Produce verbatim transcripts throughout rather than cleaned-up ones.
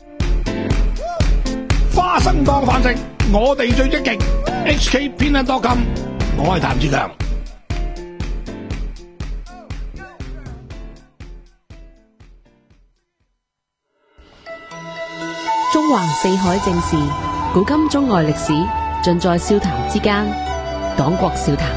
花生當飯食，我哋最積極。H K 偏恩多金，我係譚志強。 中環四海正事，古今中外歷史，盡在笑談之間。黨國笑談。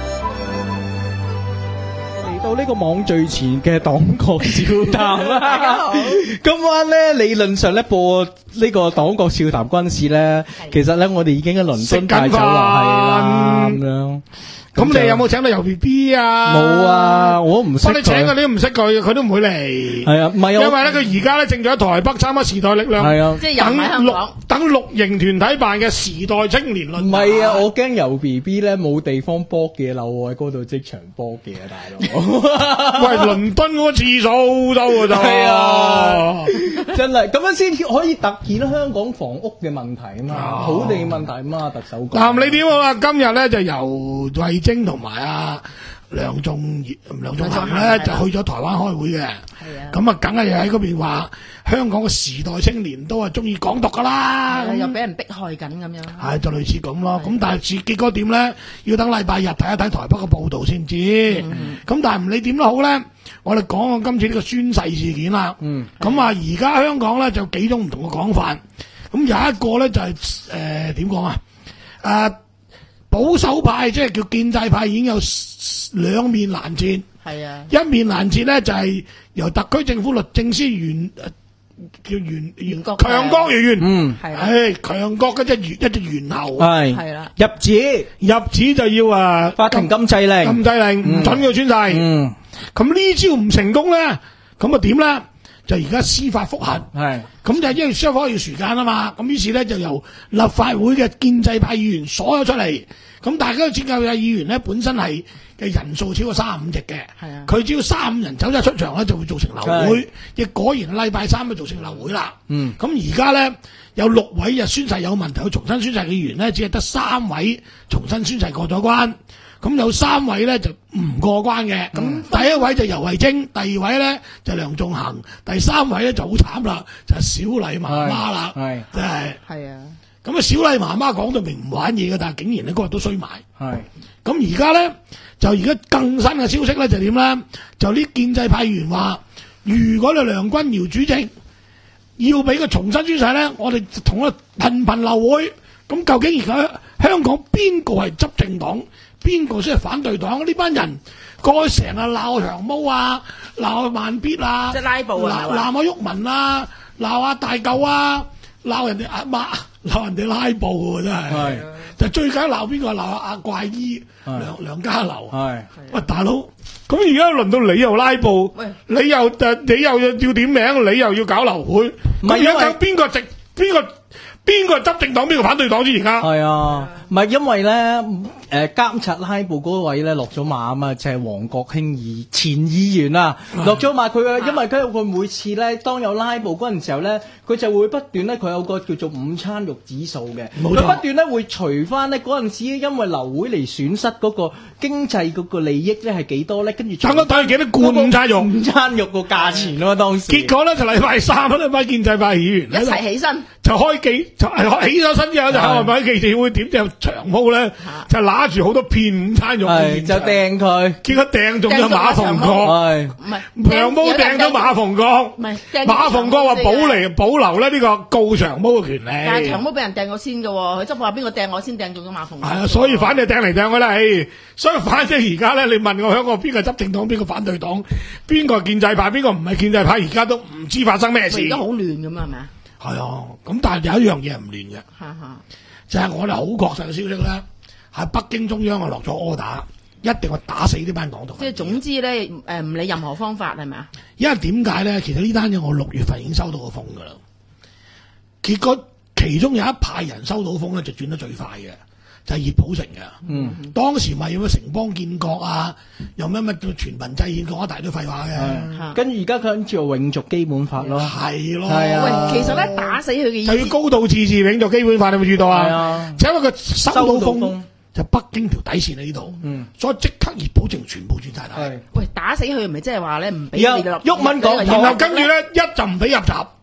嚟到呢個網最前嘅黨國笑談啦。今晚咧理論上咧播呢個黨國笑談軍事咧，其實咧我哋已經喺倫敦大酒樓係啦咁樣。 咁你有冇請到游 B B 啊？ 冇啊，我唔識佢。 你請佢，你都唔識佢，佢都唔會嚟。 係啊，唔係啊。 因為咧，佢而家咧正在台北參加時代力量， 係啊， 即係入喺香港等綠營團體辦嘅時代青年論壇。 唔係啊，我驚游 B B 咧冇地方波嘅，留我喺嗰度即場波嘅啊，大佬。 喂，倫敦嗰個廁所好多㗎咋？ 係啊，真係咁樣先可以突顯香港房屋嘅問題啊嘛，土地問題啊嘛，特首講。 嗱，你點啊？今日咧就由慧晶同埋啊梁仲業、梁仲恒咧就去咗台灣開會嘅。係啊。咁啊，梗係喺嗰邊話香港嘅時代青年都係中意港獨噶啦。 又俾人迫害緊咁樣。 係就類似咁咯。咁但係結果點咧？要等禮拜日睇一睇台北嘅報導先知。咁但係唔理點都好咧，我哋講講今次呢個宣誓事件啦。嗯。咁啊，而家香港咧就幾種唔同嘅講法。咁有一個咧就係誒點講啊？誒保守派即係叫建制派已經有兩面攔截。係啊。一面攔截咧就係由特區政府律政司袁叫袁袁強國元元。嗯。係。誒強國嗰隻元一隻猿猴。係。係啦。入紙入紙就要啊法庭禁制令。禁制令唔準佢宣誓。嗯。咁呢招唔成功咧，咁啊點咧？就而家司法覆核，係咁就因為雙方要時間啊嘛，咁於是咧就由立法會嘅建制派議員鎖咗出嚟，咁大家都知建制派議員咧本身係嘅人數超過三十五席嘅，係啊，佢只要三五人走咗出場咧就會造成流會，亦果然禮拜三就造成流會啦。嗯，咁而家咧有六位就宣誓有問題，去重新宣誓嘅議員咧，只係得三位重新宣誓過咗關。咁有三位咧就唔過關嘅，咁、嗯、第一位就游蕙禎，第二位咧就梁頌恆，第三位咧就好慘啦，就係、是、小麗媽媽啦，係真係係啊！咁啊，小麗媽媽講到明唔玩嘢嘅，但係竟然咧嗰日都衰埋。係咁而家咧就而家更新嘅消息咧就點咧？就啲建制派議員話，如果你梁君堯主席要俾佢重新宣誓咧，我哋同佢頻頻流會。咁究竟而家香港邊個係執政黨？邊個先係反對黨？呢班人過去成日鬧長毛啊，鬧慢必啊，即係拉布啊，鬧阿鬱文啊，鬧阿大舊啊，鬧人哋阿媽，鬧人哋拉布喎，真係。係就最緊鬧邊個？鬧阿怪醫梁梁家騮。係喂，大佬，咁而家輪到你又拉布，你又誒，你又要點名，你又要搞流會，咁而家究竟邊個直邊個？邊個執政黨，邊個反對黨先而家？係啊， 唔係因為咧，誒監察拉布嗰位咧落咗馬啊嘛，就係黃國興議前議員啊，落咗馬佢啊，因為佢佢每次咧當有拉布嗰陣時候咧，佢就會不斷咧，佢有個叫做午餐肉指數嘅，佢不斷咧會除翻咧嗰陣時因為流會嚟損失嗰個經濟嗰個利益咧係幾多咧，跟住等咗等幾多罐午餐肉，午餐肉個價錢咯當時。結果咧就禮拜三呢班建制派議員一齊起身就開記。就係起咗身之後就係咪記者會點就長毛咧就拿住好多片午餐肉就掟佢，結果掟中咗馬逢國，唔係長毛掟咗馬逢國，馬逢國話保嚟保留咧呢個告長毛嘅權利。但係長毛俾人掟咗先嘅喎，佢執話邊個掟我先掟中咗馬逢國。係啊，所以反正掟嚟掟去啦，誒，所以反正而家咧你問我香港邊個執政黨，邊個反對黨，邊個建制派，邊個唔係建制派，而家都唔知發生咩事。而家好亂咁啊，係咪啊？係啊，咁但係有一樣嘢唔亂嘅，就係我哋好確實嘅消息咧，喺北京中央啊落咗 order，一定會打死呢班港獨。即係總之咧，誒唔理任何方法係咪啊？因為點解咧？其實呢單嘢我六月份已經收到個風噶啦，結果其中有一派人收到風咧就轉得最快嘅。就係熱普城嘅，嗯，當時咪有咩城邦建國啊，又咩咩全民制憲講一大堆廢話嘅，跟住而家佢諗住永續基本法咯，係咯，係啊，喂，其實咧打死佢嘅意思就要高度自治永續基本法，你有冇注意到啊？係啊，就因為佢收到風，就北京條底線喺呢度，嗯，所以即刻熱普城全部轉晒頭。喂，打死佢唔係即係話咧唔俾你落，毓民講，然後跟住咧一就唔俾入閘。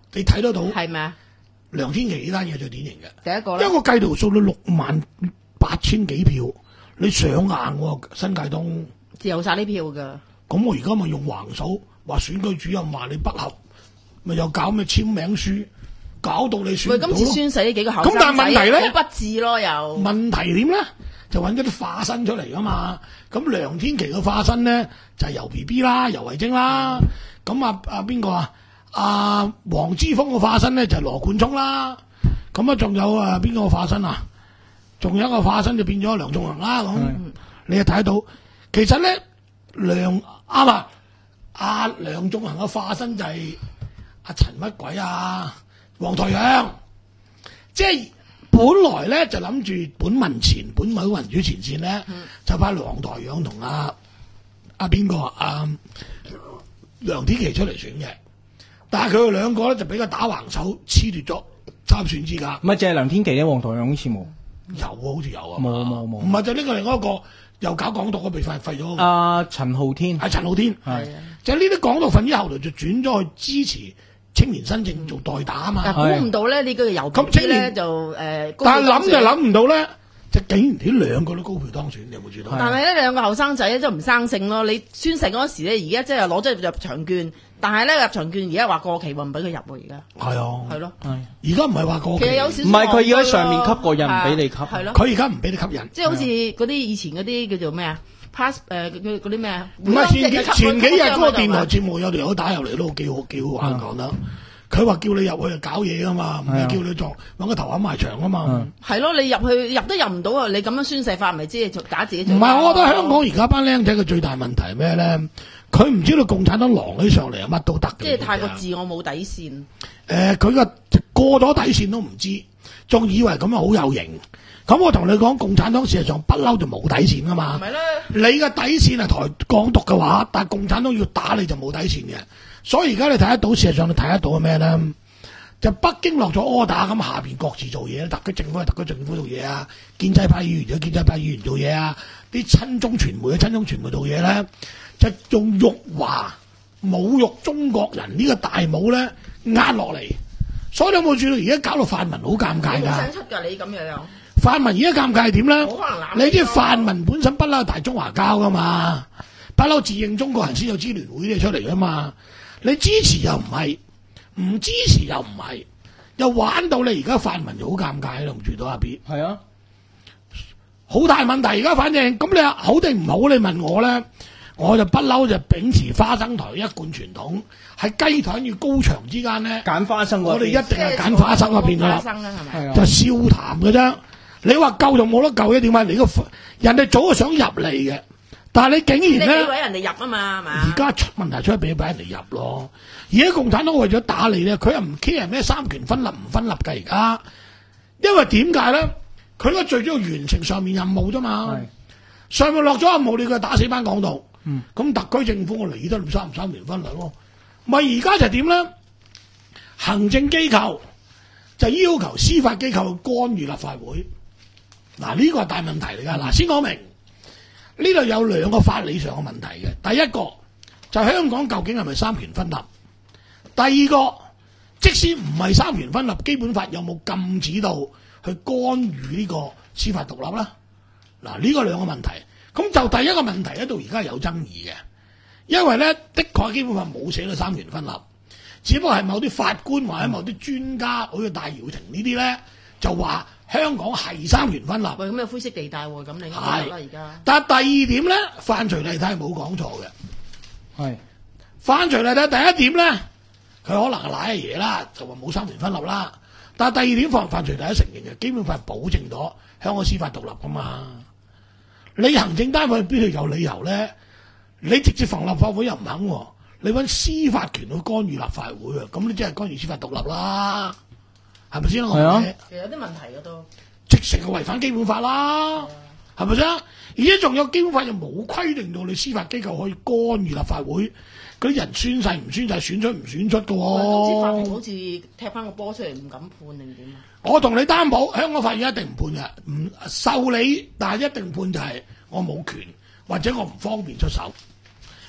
你睇得到係咪啊？ 梁天琦呢單嘢最典型嘅。 第一個咧， 因為我計條數到六萬八千幾票，你上硬喎新界東。 有晒啲票㗎。 咁我而家咪用橫手話選舉主任話你不合，咪又搞咩簽名書，搞到你選喂， 唔到咯。 今次宣誓呢幾個後生咁但係問題咧， 好不智咯又。 問題點咧？就揾咗啲化身出嚟噶嘛。咁梁天琦嘅化身咧就係、游 B B 啦，游蕙禎啦。咁啊啊邊個啊？阿黃之鋒嘅化身咧就係、羅冠聰啦。咁啊仲有啊邊個化身啊？仲有一個化身就變咗梁頌恆啦。咁你又睇到，其實咧梁啱啊，阿梁頌恆嘅化身就係阿陳乜鬼啊？黃台仰，即係。本來咧就諗住本民前本某民主前線咧，嗯、就派黃台仰同阿阿邊個阿梁天琦出嚟選嘅，但係佢哋兩個咧就俾佢打橫手褫奪咗參選資格。 唔係淨係梁天琦咧，黃台仰好似冇。 有啊，好似有啊。 冇冇冇。 唔係就呢個另外一個又搞港獨嘅被廢廢咗。 阿陳浩天。 係陳浩天。 係。 就呢啲港獨分子後來就轉咗去支持青年新政做代打啊嘛。 估唔到咧呢個遊票咧就誒。 但係諗就諗唔到咧。就竟然呢兩個都高票當選，你有冇知道？ 但係呢兩個後生仔咧都唔生性咯。你宣誓嗰時咧，而家即係攞咗入場券，但係咧入場券而家話過期喎，唔俾佢入喎而家。 係啊， 係咯， 而家唔係話過期， 其實有少少唔係佢要喺上面吸個印，唔俾你吸。 係咯， 佢而家唔俾你吸引， 即係好似嗰啲以前嗰啲叫做咩啊 pass 誒嗰啲咩啊？ 唔係前幾前幾日嗰個電台節目有條友打入嚟都幾好幾好玩講得。佢話叫你入去就搞嘢噶嘛，唔係叫你做揾個頭冚埋牆啊嘛。 係咯，你入去入都入唔到啊！你咁樣宣誓法，咪即係假自己做。 唔係，我覺得香港而家班僆仔嘅最大問題係咩咧？佢唔知道共產黨狼起上嚟係乜都得嘅。 即係太過自我冇底線。 誒、呃，佢個過咗底線都唔知，仲以為咁樣好有型。咁我同你講，共產黨事實上不嬲就冇底線噶嘛。 係咧， 你嘅底線係台港獨嘅話，但係共產黨要打你就冇底線嘅。所以而家你睇得到，事實上你睇得到係咩咧？就北京落咗 order 咁，下邊各自做嘢，特區政府係特區政府做嘢啊，建制派議員有建制派議員做嘢啊，啲親中傳媒嘅親中傳媒做嘢咧，就用辱華侮辱中國人呢個大帽咧壓落嚟。所以你有冇注意到而家搞到泛民好尷尬㗎？ 冇聲出㗎，你咁樣。 泛民而家尷尬係點咧？ 冇可能攬你知泛民本身不嬲大中華膠㗎嘛，不嬲自認中國人先有支聯會啲出嚟㗎嘛。你支持又唔係，唔支持又唔係，又玩到你而家泛民就好尷尬，同住到阿 B。 係啊， 好大問題而家，反正咁你話好定唔好？你問我咧，我就不嬲就秉持花生台一貫傳統，喺雞腿與高牆之間咧， 揀花生嗰邊。 我哋一定係揀花生嗰邊㗎啦， 花生啦係咪？ 就笑談嘅啫。你話救就冇得救嘅，點解？你個人哋早就想入嚟嘅。但係你竟然咧， 你俾人哋入啊嘛，係嘛？ 而家出問題出嚟俾俾人哋入咯。而家共產黨為咗打你咧，佢又唔 care 咩三權分立唔分立㗎而家。因為點解咧？佢咧最主要完成上面任務啫嘛。上面落咗任務，你佢打死班港獨。咁、嗯、特區政府我理得三唔三權分立咯。咪而家就點咧？行政機構就要求司法機構去干預立法會。嗱，呢個係大問題嚟㗎。嗱，先講明。呢度有兩個法理上嘅問題嘅，第一個就係香港究竟係咪三權分立？第二個，即使唔係三權分立，基本法有冇禁止到去干預呢個司法獨立咧？嗱，呢個兩個問題，咁就第一個問題咧，到而家有爭議嘅，因為咧的確基本法冇寫到三權分立，只不過係某啲法官或者某啲專家，好似戴耀廷呢啲咧，就話。香港係三權分立， 喂，咁有灰色地帶喎，咁你啱啦而家。 但係第二點咧，范徐麗泰冇講錯嘅。 係范徐麗泰第一點咧，佢可能係賴嘢啦，就話冇三權分立啦。但係第二點，范范徐麗泰承認嘅，基本法係保證咗香港司法獨立噶嘛。你行政單位邊度有理由咧？你直接放立法會又唔肯喎，你揾司法權去干預立法會啊？咁你即係干預司法獨立啦。係咪先？係啊， 其實有啲問題嘅都， 直成係違反基本法啦，係咪先？而且仲有基本法又冇規定到你司法機構可以干預立法會，嗰啲人宣誓唔宣誓，選出唔選出嘅喎。 總之法庭好似踢翻個波出嚟，唔敢判定點啊？ 我同你擔保，香港法院一定唔判嘅，唔受理，但係一定判就係我冇權或者我唔方便出手。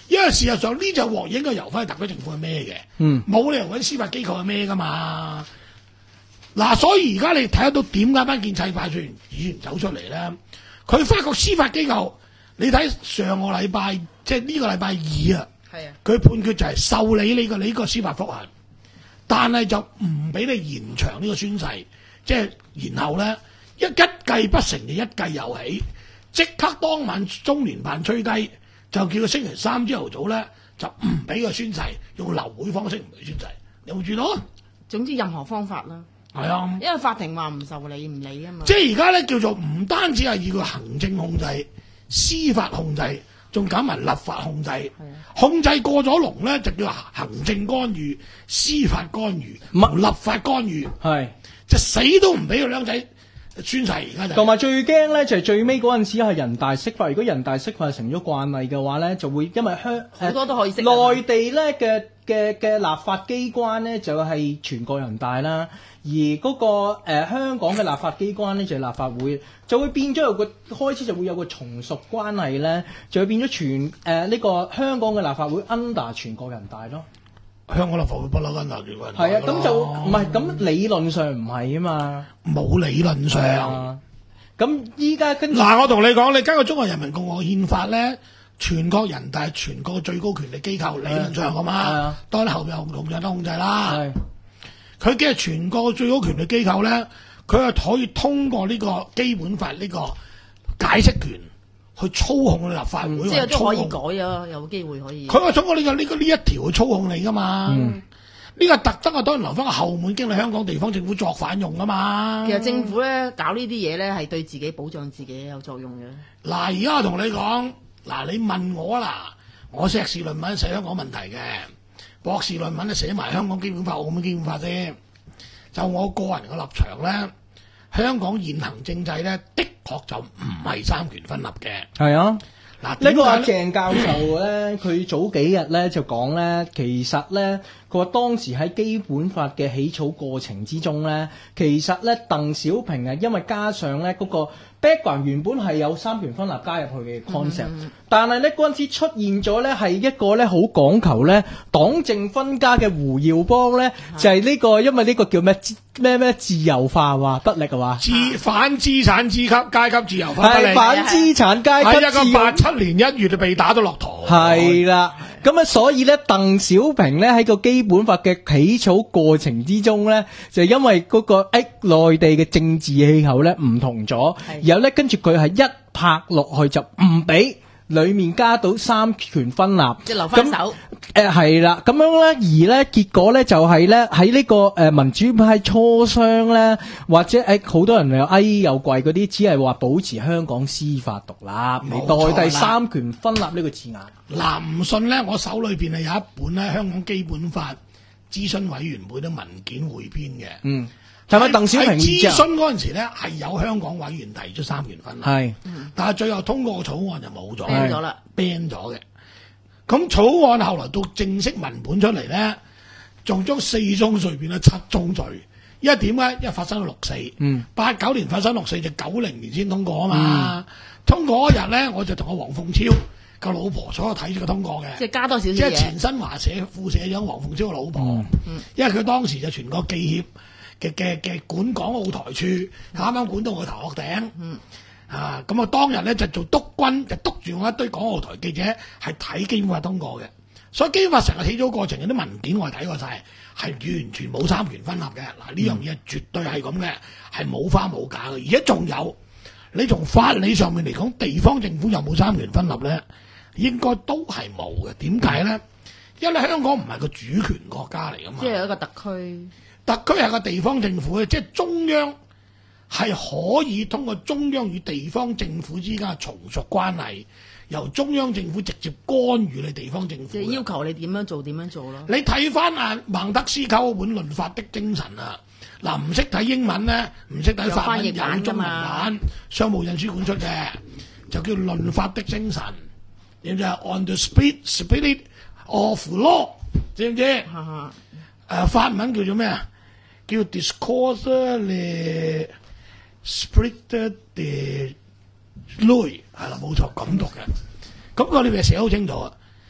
因為事實上呢隻鑊應該由翻特區政府係咩嘅， 嗯， 冇理由揾司法機構係咩噶嘛。嗱，所以而家你睇得到點解班建制派議員走出嚟咧？佢發覺司法機構，你睇上個禮拜，即係呢個禮拜二啊， 係啊， 佢判決就係受理你個你個司法覆核，但係就唔俾你延長呢個宣誓，即係然後咧一一計不成就一計又起，即刻當晚中聯辦吹雞，就叫佢星期三朝頭早咧就唔俾佢宣誓，用流會方式唔俾宣誓，你有冇注意到啊？ 總之任何方法啦。 係啊， 因為法庭話唔受理唔理啊嘛。 即係而家咧叫做唔單止係以佢行政控制、司法控制，仲搞埋立法控制。控制過咗龍咧，就叫行政干預、司法干預、立法干預。 係， 就死都唔俾佢僆仔宣誓。而家就同埋最驚咧就係最尾嗰陣時係人大釋法，如果人大釋法成咗慣例嘅話咧，就會因為香好多都可以釋啊。 內地咧嘅嘅嘅立法機關咧就係全國人大啦。而嗰、那個、呃、香港嘅立法機關咧就係、是、立法會，就會變咗有個開始就會有個從屬關係咧，就會變咗全誒呢、呃這個香港嘅立法會 under 全國人大咯。 香港立法會不嬲 under 全國人大。 係啊，咁就唔係咁理論上唔係啊嘛， 冇理論上。 咁依家跟嗱，我同你講，你根據中國人民共和國憲法咧，全國人大係全國最高權力機構，理論上㗎嘛，當然後邊有控制都控制啦。佢嘅全國最高權力機構咧，佢係可以通過呢個基本法呢個解釋權去操控立法會， 嗯、即係都可以改啊，有機會可以。 佢話通過呢、這個呢、這個呢一條去操控你噶嘛？呢、嗯、個特登啊，當然留翻個後門經歷香港地方政府作反用噶嘛。 其實政府咧搞呢啲嘢咧係對自己保障自己有作用嘅。 嗱，而家我同你講，嗱，你問我啦，我碩士論文寫香港問題嘅。博士論文咧寫埋香港基本法、澳門基本法啫。就我個人嘅立場咧，香港現行政制咧，的確就唔係三權分立嘅。 係啊， 嗱， 呢個阿鄭教授咧，佢早幾日咧就講咧，其實咧，佢話當時喺基本法嘅起草過程之中咧，其實咧鄧小平啊，因為加上咧嗰個 background 原本係有三權分立加入去嘅 concept，嗯、但係咧嗰陣時出現咗咧係一個咧好講求咧黨政分家嘅胡耀邦咧，嗯、就係呢、呢個因為呢個叫咩咩咩自由化話不力啊嘛， 自反資產階級階級自由化不力， 係反資產階級喺一個八七年一月就被打到落台， 係啦。咁啊，所以咧，鄧小平咧喺個基本法嘅起草過程之中咧，就因為嗰、那個誒內地嘅政治氣候咧唔同咗，然後咧跟住佢係一拍落去就唔俾裏面加到三權分立， 即係留翻手。 誒係啦，咁樣咧，而咧結果咧就係咧喺呢個誒民主派磋商咧，或者誒好多人又哎又貴嗰啲，只係話保持香港司法獨立，嚟代替三權分立呢個字眼。 嗱，唔信咧，我手裏邊係有一本咧香港基本法諮詢委員會嘅文件匯編嘅。嗯， 係咪鄧小平諮詢嗰陣時咧係有香港委員提出三權分立，係，但係最後通過個草案就冇咗 ，ban 咗啦 ，ban 咗嘅。咁草案後來到正式文本出嚟咧，仲將四宗罪變咗七宗罪。因為點咧？因為發生咗六四，嗯，八九年發生六四就九零年先通過啊嘛。嗯、通過嗰日咧，我就同阿黃鳳超個老婆坐喺度睇住佢通過嘅， 即係加多少少嘢。 即係前新華社副社長黃鳳超個老婆，嗯、因為佢當時就全國記協嘅嘅嘅管港澳台處，啱啱、嗯、管到我頭殼頂。嗯啊，咁啊當日咧就做督軍，就督住我一堆港澳台記者係睇基本法通過嘅，所以基本法成個起草過程有啲文件我係睇過晒，係完全冇三權分立嘅。嗱，呢樣嘢絕對係咁嘅，係冇花冇假嘅，而且仲有你從法理上面嚟講，地方政府有冇三權分立咧？應該都係冇嘅。點解咧？因為香港唔係個主權國家嚟噶嘛， 即係一個特區， 特區係個地方政府嘅，即係中央。係可以通過中央與地方政府之間嘅從屬關係，由中央政府直接干預你地方政府， 即係要求你點樣做點樣做咯。 你睇翻啊孟德斯鳩本《論法的精神》啊，嗱唔識睇英文咧，唔識睇法文，有中文版，商務印書館出嘅，就叫《論法的精神》，知唔知啊 ？On the spirit spirit of law， 知唔知？誒、呃、法文叫做咩啊？叫 Discourse 咧。Spirit de loi 係啦，冇錯咁讀嘅。咁個裏邊寫好清楚啊，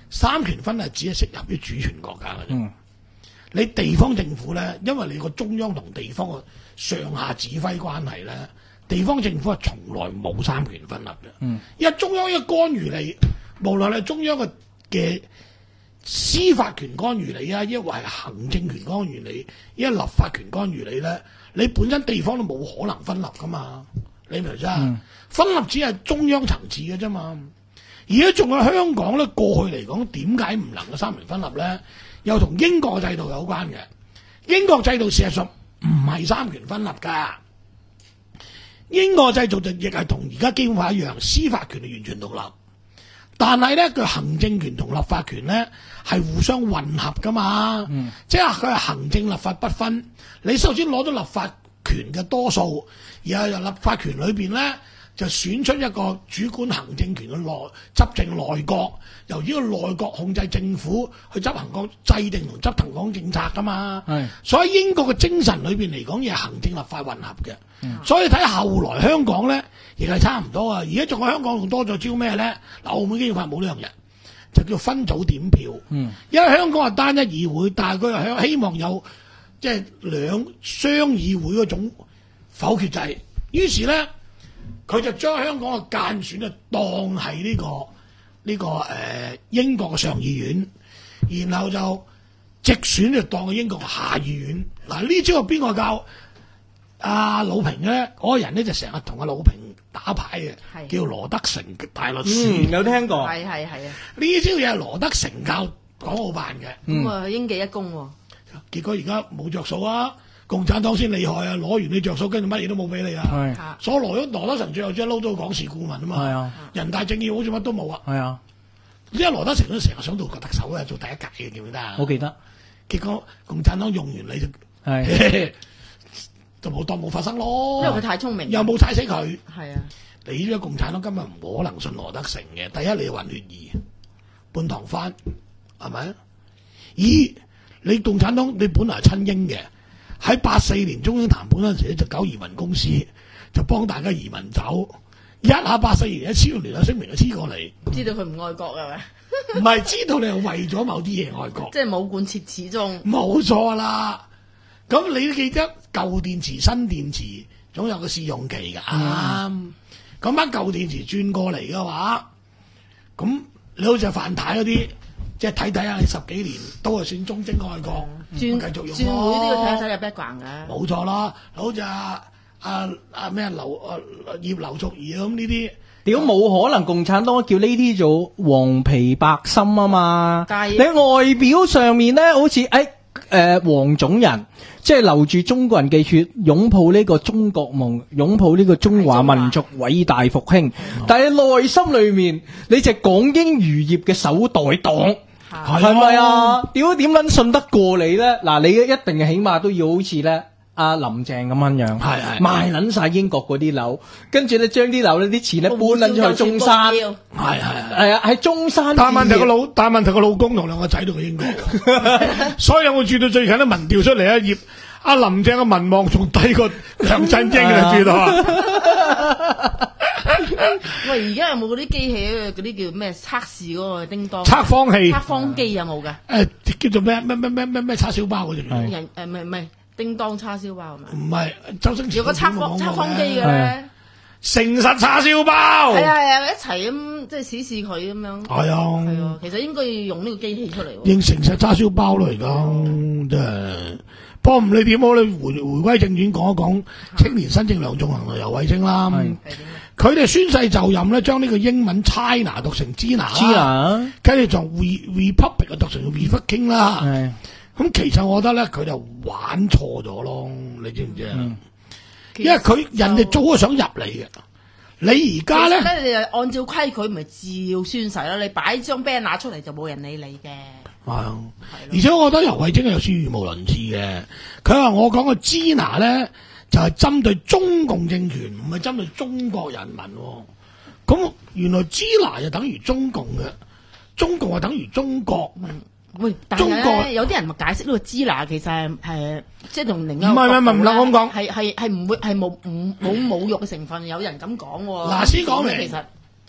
三權分立只係適合於主權國家嘅啫。 嗯你地方政府咧，因為你個中央同地方嘅上下指揮關係咧，地方政府係從來冇三權分立嘅。 嗯， 因為中央一干預你，無論係中央嘅嘅司法權干預你啊，抑或係行政權干預你，抑或立法權干預你咧，你本身地方都冇可能分立噶嘛。你明唔明啊？ 嗯、 分立只係中央層次嘅啫嘛。而家仲有香港咧，過去嚟講點解唔能夠三權分立咧？又同英國制度有關嘅。英國制度事實上唔係三權分立㗎。英國制度就亦係同而家基本法一樣，司法權係完全獨立。但係咧，佢行政權同立法權咧係互相混合㗎嘛。嗯、即係佢係行政立法不分。你首先攞到立法權嘅多數，然後由立法權裏邊咧就選出一個主管行政權嘅內執政內閣，由呢個內閣控制政府去執行個制定同執行講政策噶嘛。 係，所以英國嘅精神裏邊嚟講，亦係行政立法混合嘅。嗯、所以睇後來香港咧，亦係差唔多啊。而家仲有香港仲多咗招咩咧？嗱，澳門基本法冇呢樣嘢，就叫分組點票。嗯，因為香港係單一議會，但係佢又希望有即係兩雙議會嗰種否決制，於是咧。佢就將香港嘅間選就當係呢、這個呢、這個誒、呃、英國嘅上議院，然後就直選就當係英國嘅下議院。嗱，呢招係邊個教阿魯平咧？嗰、那個人咧就成日同阿魯平打牌嘅，是叫羅德成大律師。 嗯、有聽過。 係係係啊！ 呢招嘢係羅德成教港澳辦嘅。 咁啊、嗯，英記一功喎、哦。 結果而家冇着數啊！共產黨先厲害啊！攞完你着數，跟住乜嘢都冇俾你啊！ 係， 所以羅咗羅德成最後只係撈到個港事顧問啊嘛。係啊，人大政協好似乜都冇啊。 係啊， 因為羅德成都成日想做個特首嘅，做第一屆嘅，記唔記得啊？ 我記得。 結果共產黨用完你就係就冇當冇發生咯。 因為佢太聰明， 又冇踩死佢。係啊， 你呢個共產黨根本唔可能信羅德成嘅。第一，你混血兒，半唐番，係咪？二，你共產黨你本來係親英嘅。喺八四年中英談判嗰陣時咧，就搞移民公司，就幫大家移民走。一下八四年一簽聯合聲明就黐過嚟， 知道佢唔愛國係咪？ 唔係知道你係為咗某啲嘢愛國， 即係冇貫徹始終。冇錯啦。咁你都記得舊電池、新電池總有個試用期㗎。咁班舊電池轉過嚟嘅話，咁你好似范太嗰啲。即係睇睇下，你十幾年都係算忠貞愛國，轉繼續用咯。轉會都要睇睇你 background 嘅。冇錯啦，好似阿阿阿咩劉啊葉劉淑儀咁呢啲， 屌冇可能共產黨叫呢啲做黃皮白心啊嘛！你外表上面咧，好似誒誒黃種人，即係流住中國人嘅血，擁抱呢個中國夢，擁抱呢個中華民族偉大復興。但係內心裏面，你就港英餘孽嘅手袋黨。係咪啊？屌點撚信得過你咧？嗱，你一定起碼都要好似咧阿林鄭咁樣樣，係係賣撚晒英國嗰啲樓，跟住咧將啲樓呢啲錢咧搬撚咗去中山，係係係啊，喺中山。 但問題個老，但問題個老公同兩個仔都去英國，所以有冇住到最近啲民調出嚟啊？葉阿林鄭嘅民望仲低過梁振英啊？住到啊！ 喂，而家有冇嗰啲機器嗰啲叫咩測試嗰個叮當測謊器、 測謊機有冇㗎？ 誒叫做咩咩咩咩咩咩叉燒包嗰隻人誒唔係唔係叮當叉燒包係咪？ 唔係周星馳有個測謊測謊機嘅咧， 誠實叉燒包係啊係啊，一齊咁即係試試佢咁樣。係啊係啊，其實應該要用呢個機器出嚟。 用誠實叉燒包咯，而家真係。不過唔理點好，你回回歸正傳講一講青年新政梁頌恆同游蕙禎啦。佢哋宣誓就任咧，將呢個英文 China 讀成 Gina，跟住從 Republic 讀成 Republic 啦。咁其實我覺得咧，佢就玩錯咗咯，你知唔知啊？嗯、因為佢人哋早就想入嚟嘅，你而家咧， 咧你就按照規矩咪照宣誓啦。你擺張 banner 出嚟就冇人理你嘅。 係啊，而且我覺得游蕙禎係有啲語無倫次嘅。佢話我講個 Gina 咧，就係、是、針對中共政權，唔係針對中國人民、哦。咁原來 Gina 就等於中共嘅，中共係等於中國。 嗯、喂，但係咧有啲人咪解釋呢個 Gina 其實係係即係同另一個唔係唔係唔係我咁講， 係係係唔會係冇唔冇侮辱嘅成分。有人咁講喎。 嗱，先講明， 其實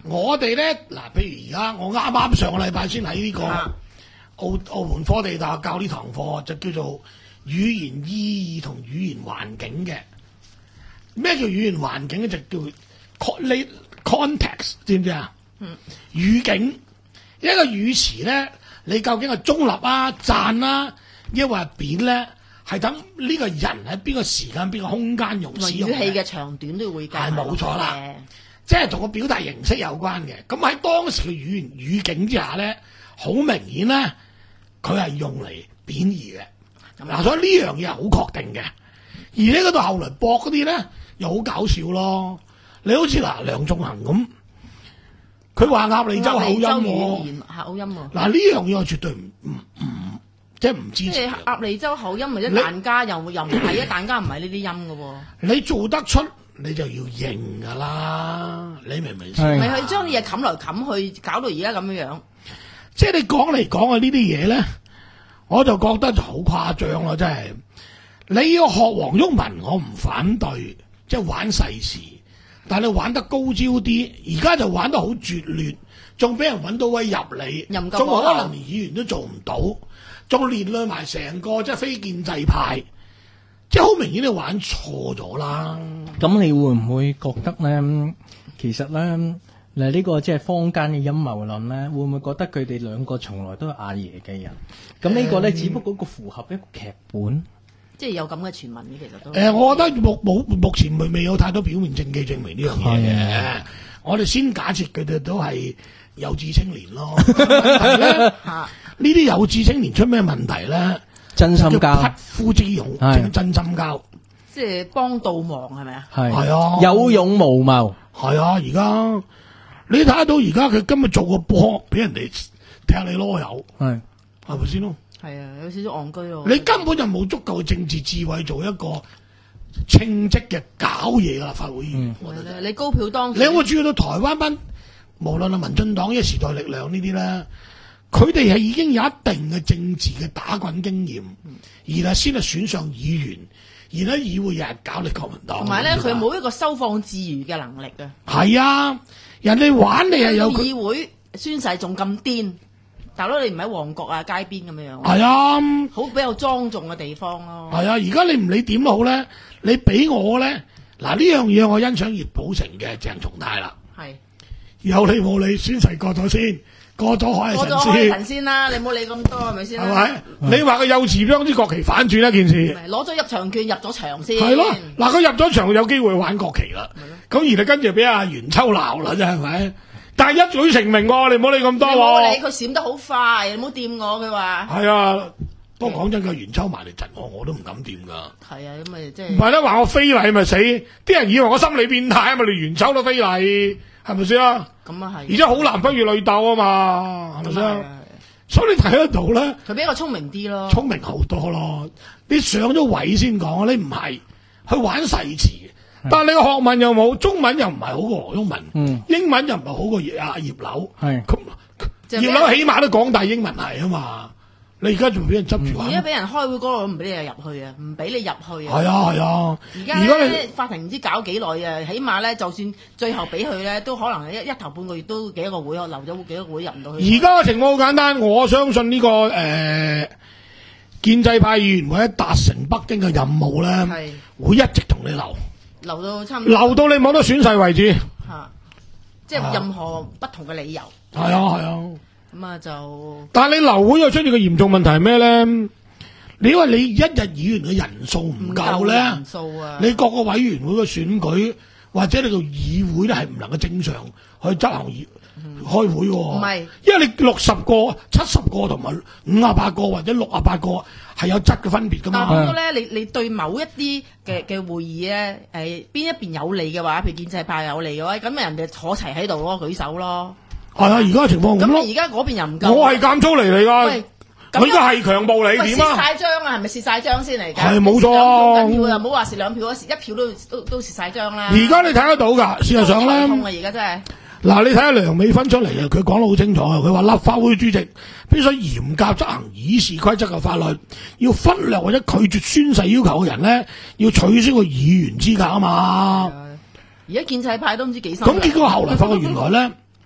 我哋咧嗱，譬如而家我啱啱上個禮拜先喺呢個啊澳澳門科技大學教呢堂課，就叫做語言意義同語言環境嘅。咩叫語言環境咧？就叫 con context， 知唔知啊？ 嗯， 語境一個語詞咧，你究竟係中立啊、讚啊，抑或係貶咧？係等呢個人喺邊個時間、邊個空間用同埋使用語氣嘅嘅長短都會計係冇錯啦嘅。 即係同個表達形式有關嘅。咁喺當時嘅語言語境之下咧，好明顯咧，佢係用嚟貶義嘅。嗱，所以呢樣嘢係好確定嘅。而呢嗰度後來駁嗰啲咧，又好搞笑咯。你好似嗱梁仲恒咁，佢話鴨脷洲口音語喎。 言口音喎。 嗱呢樣嘢我絕對唔唔唔，即係唔支即係持嘅。 鴨脷洲口音，或者疍家又又唔係啊，疍家唔係呢啲音嘅喎。 你做得出，你就要認㗎啦。你明唔明先？ 係咪係將啲嘢冚來冚去，搞到而家咁樣樣。 即係你講嚟講去呢啲嘢咧，我就覺得就好誇張咯，真係。你要學黃毓民，我唔反對，即係玩世事，但係你玩得高招啲，而家就玩得好拙劣，仲俾人揾到位入嚟， 又唔夠仲可可能能連議員都做唔到，仲連累埋成個即係非建制派，即係好明顯你玩錯咗啦。 咁你會唔會覺得咧？其實咧，嗱呢個即係坊間嘅陰謀論咧，會唔會覺得佢哋兩個從來都係阿爺嘅人？咁呢個咧，只不過一個符合一個劇本。 即係有咁嘅傳聞嘅，其實都。 誒、呃，我覺得目目目前未未有太多表面證據證明呢樣嘢嘅。我哋先假設佢哋都係有志青年咯。但係咧， 嚇呢啲有志青年出咩問題咧？ 真心叫交匹夫之勇， 係正真心交。 即係幫倒忙係咪啊？ 係係啊有勇無謀。 係啊，而家你睇得到而家佢今日做個波，俾人哋踢你囉柚， 係係咪先咯？ 係啊，有少少戇居咯。 你根本就冇足夠嘅政治智慧做一個稱職嘅搞嘢嘅立法會議員。我覺得係咧，你高票當選， 你有冇注意到台灣班無論係民進黨、一時代力量呢啲咧，佢哋係已經有一定嘅政治嘅打滾經驗，而係先係選上議員，而咧議會日日搞你國民黨。 同埋咧，佢冇一個收放自如嘅能力啊！ 係啊，人哋玩你係有佢。 議會宣誓仲咁癲，大佬你唔喺旺角啊街邊咁樣樣， 係啊。 好比較莊重嘅地方咯。 係啊，而家你唔理點都好咧，你俾我咧，嗱呢樣嘢我欣賞葉寶成嘅鄭松泰啦， 係有理冇理宣誓過咗先，過咗海過係神仙， 咗開神先啦，你唔好理咁多係咪先係啦？ 咪？你話佢幼稚將啲國旗反轉一件事， 咪攞咗入場券入咗場先。 係咯，嗱佢入咗場有機會玩國旗啦，咁而家跟住俾阿袁秋鬧啦，真係咪？但係一舉成名喎，你唔好理咁多你唔好理喎。 佢閃得好快，你唔好掂我。佢話係啊，不過講真，個袁秋埋嚟窒我，我都唔敢掂㗎。 係啊，咁咪即唔係係咧，話我非禮咪死，啲人以為我心理變態啊嘛，你袁秋都非禮，係咪先啊？ 咁啊係。 而且好男不如女鬥啊嘛，係咪先？ 咁啊係啊所以你睇得到咧， 佢比較聰明啲咯。 聰明好多咯。你上咗位先講，你唔係去玩誓詞，但係你個學問又冇，中文又唔係好過黃毓民， 嗯英文又唔係好過葉阿葉劉， 係咁就俾葉劉起碼都港大英文系啊嘛。你而家仲俾人執住玩？ 而家俾人開會嗰度唔俾你入去啊，唔俾你入去啊。 係啊係啊， 而家而家你咧法庭唔知搞幾耐啊，起碼咧就算最後俾佢咧，都可能一一頭半個月都幾多個會，留咗幾多個會入唔到去。 而家嘅情況好簡單，我相信呢、個誒、呃建制派議員會喺達成北京嘅任務咧， 係會一直同你留， 留到差唔多留到你冇得選誓為止。 嚇，即係任何不同嘅理由。 係啊係啊， 咁啊就但係你流會又出現個嚴重問題係咩咧？你因為你一日議員嘅人數唔夠咧人，數啊， 你各個委員會嘅選舉或者你個議會咧係唔能夠正常去執行議開會喎。 唔係因為你六十個、七十個同埋五十八個或者六十八個係有質嘅分別噶但係嘛。 好多咧，你你對某一啲嘅嘅會議咧，誒邊一邊有利嘅話，譬如建制派有利嘅話，咁咪人哋坐齊喺度咯，舉手咯。 係啊，而家嘅情況咁咯。 咁你而家嗰邊又唔夠。 我係監操嚟嚟㗎喂， 佢而家係強暴你喂點啊？ 蝕晒張啊，係咪蝕晒張先嚟㗎？ 係冇錯啊好緊要啊！唔好話蝕兩票，蝕一票都都都蝕晒張啦。 而家你睇得到㗎，事實上痛啊！ 咧， 而家真係。 嗱你睇下梁美芬出嚟啊，佢講得好清楚啊，佢話立法會主席必須嚴格執行議事規則嘅法律，要忽略或者拒絕宣誓要求嘅人咧，要取消個議員資格啊嘛。 而家建制派都唔知幾心。 咁結果後來發覺原來咧，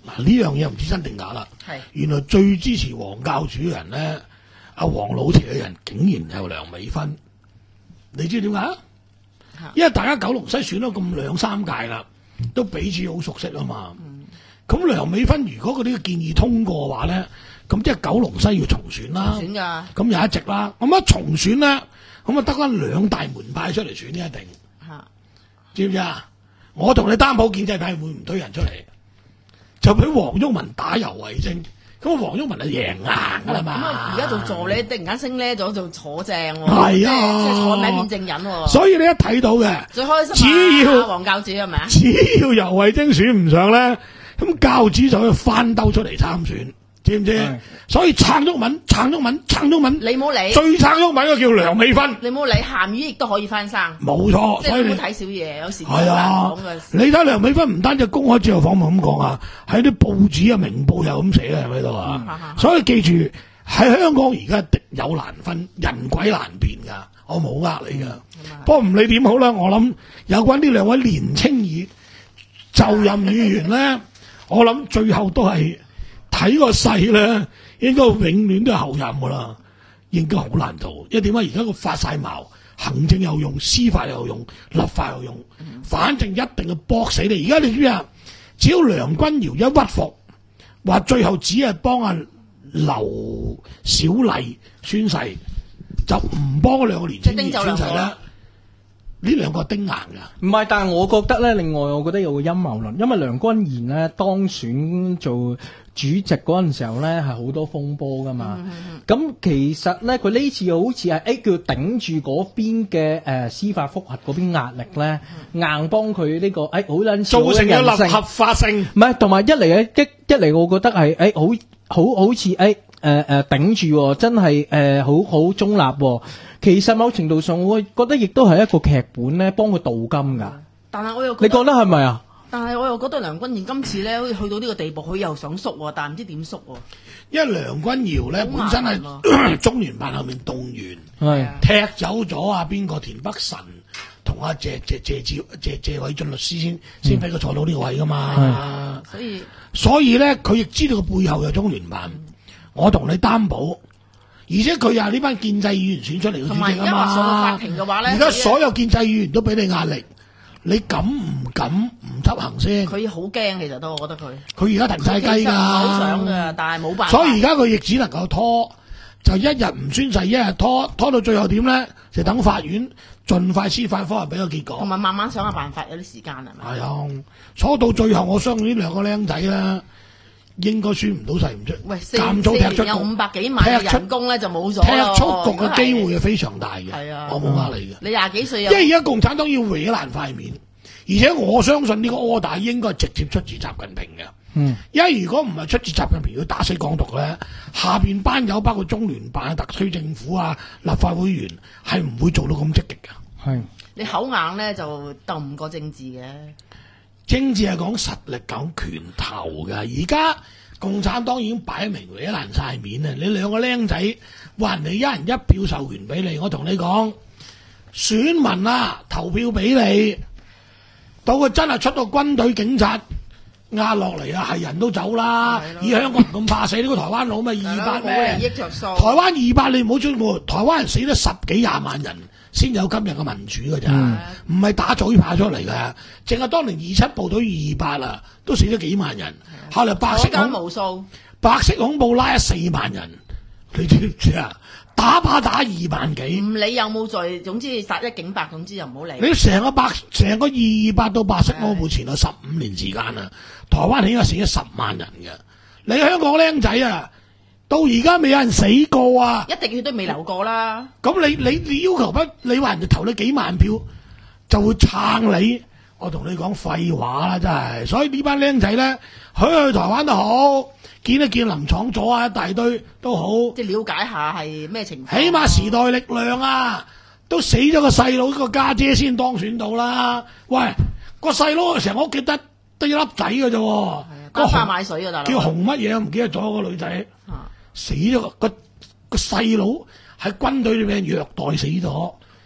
嗱呢樣嘢唔知真定假啦。 係原來最支持黃教主嘅人咧，阿黃老邪嘅人竟然有梁美芬，你知點解啊？因為大家九龍西選咗咁兩三屆啦，都彼此好熟悉啊嘛。咁、嗯、梁美芬如果嗰啲建議通過嘅話咧，咁即係九龍西要重選啦。 選㗎。 咁有一席啦。咁一重選咧，咁啊得翻兩大門派出嚟選呢一定。 嚇， 知唔知啊？我同你擔保建制派會唔推人出嚟，就俾黃毓民打游蕙禎，咁黃毓民就贏硬㗎啦嘛。 咁啊，而家做助理，突然間升呢咗做坐正喎。 係啊， 即係坐名變證人喎。 所以你一睇到嘅， 最開心只要啊，黃教主係咪啊？ 只要游蕙禎選唔上咧，咁教主就可以翻兜出嚟參選，知唔知？所以撐毓民，撐毓民，撐毓民， 你冇理。 最撐毓民嘅叫梁美芬。 你冇理鹹魚亦都可以翻生。 冇錯， 即係你所以你唔好睇小嘢，有時係啊講嘅。 你睇梁美芬唔單止公開接受訪問咁講啊，喺啲報紙啊、明報又咁寫嘅係咪度啊？所以記住喺香港而家敵友難分，人鬼難辨㗎，我冇呃你㗎。不過唔理點好啦，我諗有關呢兩位年青議就任議員咧，我諗最後都係睇個勢咧，應該永遠都係後任㗎啦，應該好難做。因為點解而家個發晒矛，行政又用，司法又用，立法又用，反正一定要搏死你。而家你知唔知啊？只要梁君堯一屈服，話最後只係幫阿劉小麗宣誓，就唔幫嗰兩個年青人宣誓啦。呢兩個丁硬㗎。 唔係，但係我覺得咧，另外我覺得有個陰謀論，因為梁君彥咧當選做主席嗰陣時候咧係好多風波噶嘛。咁、嗯、其實咧佢呢次好似係誒叫頂住嗰邊嘅誒、呃、司法覆核嗰邊壓力咧，嗯、硬幫佢呢個誒好撚造成咗立合法性。 唔係，同埋一嚟咧一一嚟，我覺得係誒、欸、好好好似誒誒誒頂住、哦，真係誒、呃、好好中立、哦。其實某程度上，我覺得亦都係一個劇本咧，幫佢鍍金㗎。 但係我又你覺得係咪啊？ 但係我又覺得梁君彥今次咧，好似去到呢個地步，佢又想縮喎，但係唔知點縮喎。 因為梁君堯咧本身係中聯辦後面動員， 係踢走咗啊邊個田北辰同阿謝謝謝謝謝謝偉俊律師先先俾佢坐到呢個位㗎嘛。 所以所以咧，佢亦知道個背後有中聯辦，嗯、我同你擔保。而且佢又係呢班建制議員選出嚟嘅主席啊嘛， 上法庭嘅話咧， 而家所有建制議員都俾你壓力，你敢唔敢唔執行先？ 佢好驚，其實都我覺得佢。 佢而家停晒雞㗎， 好想㗎，但係冇辦法。 所以而家佢亦只能夠拖，就一日唔宣誓，一日拖，拖到最後點咧？就等法院盡快司法科人俾個結果， 同埋慢慢想下辦法，有啲時間係咪？ 係啊，拖到最後，我相信呢兩個僆仔啦。應該輸唔到勢唔出， 喂，四減租踢出有五百幾萬嘅人工咧就冇咗， 踢出局嘅機會係非常大嘅。 係啊， 我冇呃你嘅。 你廿幾歲， 因為而家共產黨要搲爛塊面，而且我相信呢個柯打應該係直接出自習近平嘅。 嗯， 因為如果唔係出自習近平要打死港獨咧，下邊班友包括中聯辦、特區政府啊、立法會員係唔會做到咁積極嘅。 係你口硬咧就鬥唔過政治嘅。 政治係講實力、講拳頭㗎。而家共產黨已經擺明搲爛晒面啦！你兩個僆仔話人哋一人一票授權俾你，我同你講，選民啊投票俾你，到佢真係出到軍隊警察壓落嚟啊，係人都走啦！以香港人咁怕死，呢個台灣佬咪二百咩？ 利益着數。 台灣二百你唔好追喎，台灣人死咗十幾廿萬人。先有今日嘅民主㗎咋，唔係、嗯、打嘴炮出嚟㗎。淨係當年二七部隊二八啊，都死咗幾萬人。後來白色恐無數， 白色恐怖拉咗四萬人，你知唔知啊？打靶打二萬幾， 唔理有冇罪，總之殺一儆百，總之就唔好理。 你成個白成個二八到白色恐怖前有十五年時間啊，台灣起碼死咗十萬人嘅。你香港僆仔啊！到而家未有人死過啊！ 一滴血都未流過啦。 咁你你你要求不？你話人哋投你幾萬票就會撐你？我同你講廢話啦，真係。所以呢班僆仔咧，去去台灣都好，見一見林廠咗啊，一大堆都好。 即係了解下係咩情況。 起碼時代力量啊，都死咗個細佬，個家姐先當選到啦。喂，個細佬成屋企得得一粒仔嘅啫。係啊， 家花買水啊，大佬。 叫紅乜嘢？唔記得咗個女仔。死咗個個個細佬喺軍隊裏面虐待死咗，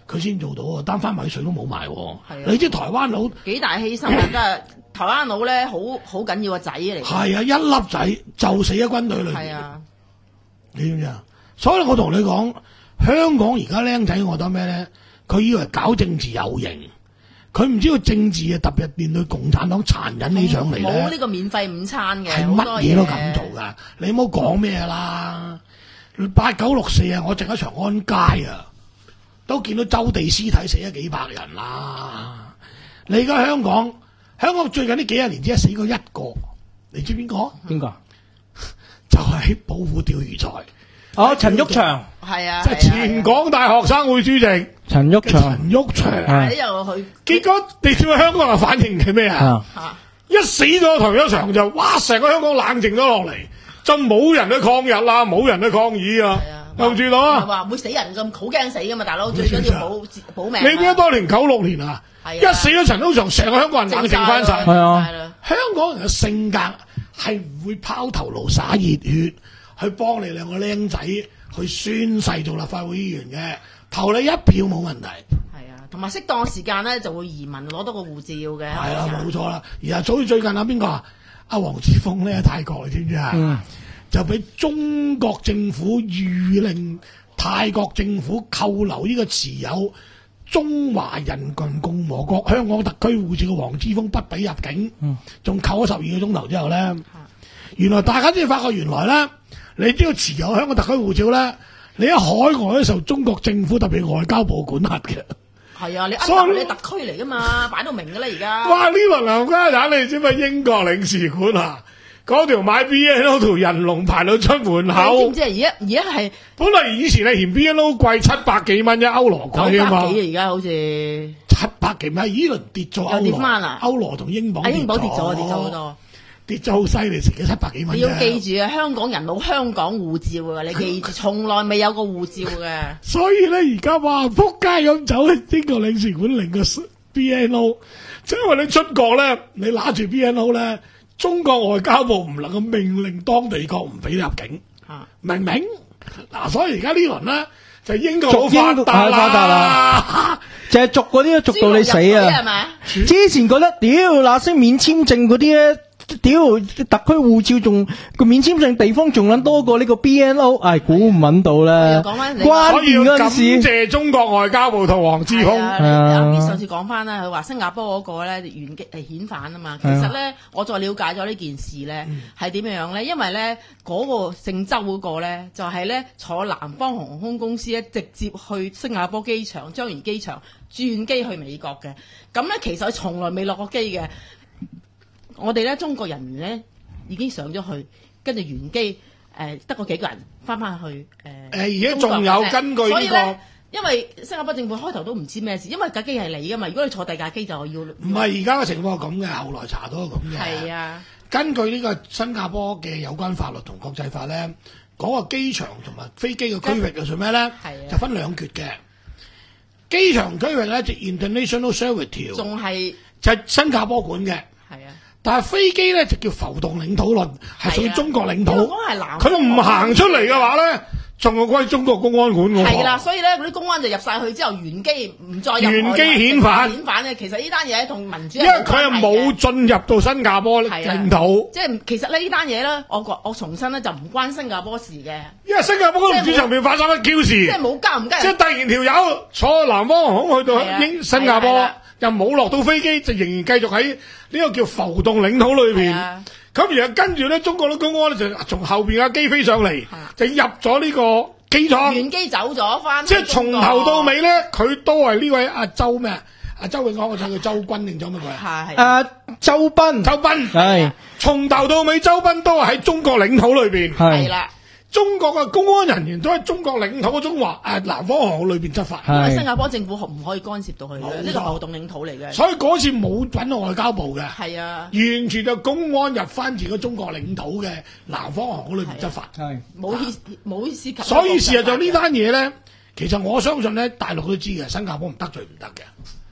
佢先做到喎，單番米水都冇埋喎。 係啊你知台灣佬幾大犧牲啊！真係台灣佬咧，好好緊要個仔嚟。 係啊，一粒仔就死喺軍隊裏邊。 係啊， 你知唔知啊？所以我同你講，香港而家僆仔，我覺得咩咧？佢以為搞政治有型，佢唔知道政治啊，特別係面對共產黨殘忍起上嚟咧。 冇呢個免費午餐嘅， 係好多乜嘢都咁做㗎，你唔好講咩啦。八九六四啊，我剩一長安街啊，都見到周地屍體死咗幾百人啦。你而家香港，香港最近呢幾廿年只係死過一個，你知邊個？ 邊個？ 就係保護釣魚台。 哦，陳毓祥， 係啊， 即係前港大學生會主席陳毓祥， 陳毓祥。 係又去， 結果你知唔知香港人反應係咩啊？ 嚇一死咗陳毓祥就，哇！成個香港冷靜咗落嚟，就冇人去抗日啦，冇人去抗議啊，留住到啊！ 話會死人咁，好驚死噶嘛，大佬最緊要保保命啊。 你記得當年九六年啊， 係啊一死咗陳毓祥，成個香港人冷靜翻晒。 係啊係啦香港人嘅性格係唔會拋頭顱灑熱血去幫你兩個僆仔去宣誓做立法會議員嘅，投你一票冇問題。 係啊，同埋適當時間咧就會移民攞到個護照嘅。 係啦，冇錯啦。而家早最近啊，邊個啊？阿黃之鋒咧喺泰國，你知唔知啊？ 嗯就俾中國政府諭令泰國政府扣留呢個持有中華人民共和國香港特區護照嘅黃之鋒不俾入境，仲、嗯、扣咗十二個鐘頭之後咧，原來大家先發覺原來咧，你只要持有香港特區護照咧，你喺海外咧受中國政府特別外交部管轄嘅。 係啊，你所以呃你特區嚟噶嘛，擺到明㗎啦而家。 哇！呢輪冚家產，你知唔知英國領事館啊？嗰條買 B N O 條人龍排到出門你知口唔，知啊？而家而家係本嚟以前係嫌 B N O 貴七百幾蚊一歐羅貴啊九嘛百，幾啊，而家好似七百幾蚊，依輪跌咗歐又跌羅， 返啦歐羅同英鎊啊英鎊跌咗咗跌咗好多。 跌咗好犀利，成咗七百幾蚊啫。 你要記住啊，香港人冇香港護照㗎，你記住，從來未有個護照嘅。 所以咧，而家哇，撲街咁走去英國領事館領個 B N O，即係因為你出國咧，你拿住 B N O 咧。中國外交部唔能夠命令當地國唔俾入境， 啊明唔明？嗱，所以而家呢輪咧就英國好逐英發達發達啦啦，就係逐嗰啲都逐到你死係啊！ 咪？ 之前覺得屌那些免簽證嗰啲咧，屌特區護照仲個免簽證地方仲撚多過呢個 B N O，唉，估唔揾到啦。 講返你關所以要感鍵嗰陣時， 謝中國外交部同黃之鋒。 係啊， 係啊你上次講翻啦，佢話新加坡嗰個咧原機係遣返啊嘛。其實咧，我再了解咗呢件事咧係點樣樣咧？因為咧嗰個姓周嗰個咧就係咧坐南方航空公司咧直接去新加坡機場樟宜機場轉機去美國嘅。咁咧其實佢從來未落過機嘅。我哋咧中國人員咧已經上咗去，跟住原機誒得嗰幾個人翻翻去誒。 誒而家仲有根據呢個所以咧，因為新加坡政府開頭都唔知咩事，因為架機係你噶嘛。如果你坐第架機就要唔係而家嘅情況係咁嘅，後來查到係咁嘅。 係啊， 根據呢個新加坡嘅有關法律同國際法咧，嗰個機場同埋飛機嘅區域就做咩咧？ 係啊就分兩橛嘅。機場區域咧就 International Service 條， 仲係就係新加坡管嘅。 係啊。 但係飛機咧就叫浮動領土論，係屬於中國領土。 香港係南方佢唔行出嚟嘅話咧，仲係歸中國公安管嘅喎。 係啦，所以咧嗰啲公安就入晒去之後，原機唔再入原機遣返遣返咧。其實呢單嘢同民主因為佢係冇進入到新加坡領土。 即係其實呢單嘢咧，我覺我重申咧就唔關新加坡事嘅。 因為新加坡嗰個主上面發生乜 Q 事？ 即係冇交唔交。 即係突然條友坐南方航空去到英新加坡係啊， 又冇落到飛機，就仍然繼續喺呢個叫浮動領土裏邊。咁然後跟住咧，中國啲公安咧就從後邊架機飛上嚟，就入咗呢個機艙。 原機走咗翻。 即係從頭到尾咧，佢都係呢位阿周咩啊？阿周永康個仔叫周軍定周乜鬼啊？ 係誒周斌， 周斌係從頭到尾，周斌都係喺中國領土裏邊。 係啦。 中國嘅公安人員都喺中國領土嘅中華誒南方航空裏邊執法， 因為新加坡政府唔可以干涉到佢嘅，呢個浮動領土嚟嘅。 所以嗰次冇揾到外交部嘅， 係啊， 完全就公安入翻自己中國領土嘅南方航空裏邊執法， 係冇涉冇涉及。 所以事實就呢單嘢咧，其實我相信咧，大陸都知嘅，新加坡唔得罪唔得嘅。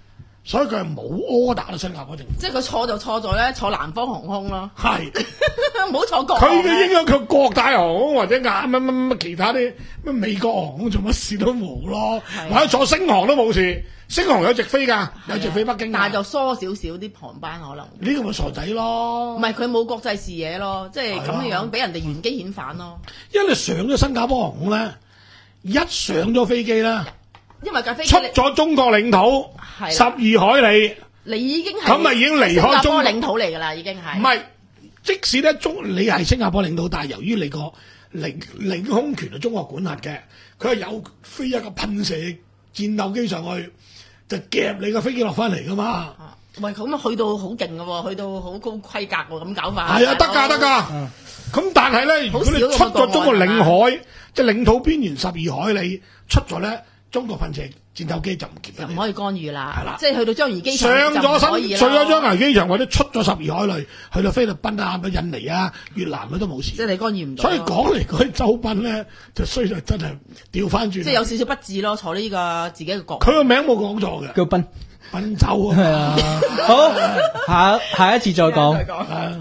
所以佢係冇 order 到新加坡政府。 即係佢錯就錯在咧坐南方航空咯， 係唔好坐國佢航嘅應該佢國泰航空或者亞乜乜乜其他啲乜美國航空做乜事都冇咯， 係或者坐星航都冇事，星航有直飛㗎，有直飛北京㗎。 但係就疏少少啲航班可能。 呢個咪傻仔咯。 唔係佢冇國際視野咯，即係咁樣俾人哋原機遣返咯。 因為你上咗新加坡航空咧，一上咗飛機咧， 因為架飛機出咗中國領土係十二海里， 你已經係咁咪已經離開新加中國坡領土嚟㗎啦，已經係。 唔係，即使咧中你係新加坡領土，但係由於你個領領空權係中國管轄嘅，佢係有飛一個噴射戰鬥機上去，就夾你個飛機落翻嚟㗎嘛。 啊喂，咁去到好勁嘅喎，去到好高規格喎，咁搞法。 係啊，得㗎得㗎。咁但係咧，如果你出咗中國領海，即係領土邊緣十二海里出咗咧，中國噴射戰鬥機就唔夾得你。 就唔可以干預啦。 係啦即係去到章魚機上場咗就唔可以啦。 新上咗章魚機場或者出咗十二海里，去到菲律賓啊、印尼啊、越南咧都冇事。 即係你干預唔到。 所以講嚟講去，周斌咧就衰在真係調翻轉。 即係有少少不智咯，坐呢個自己嘅國。 佢個名冇講錯嘅， 叫賓賓州係啊。 啊，好下下一次再講。 啊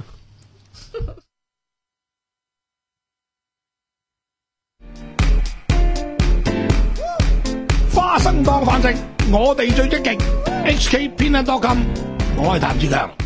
花生當飯食，我哋最積極。H K 偏 dot com， 我係譚志強。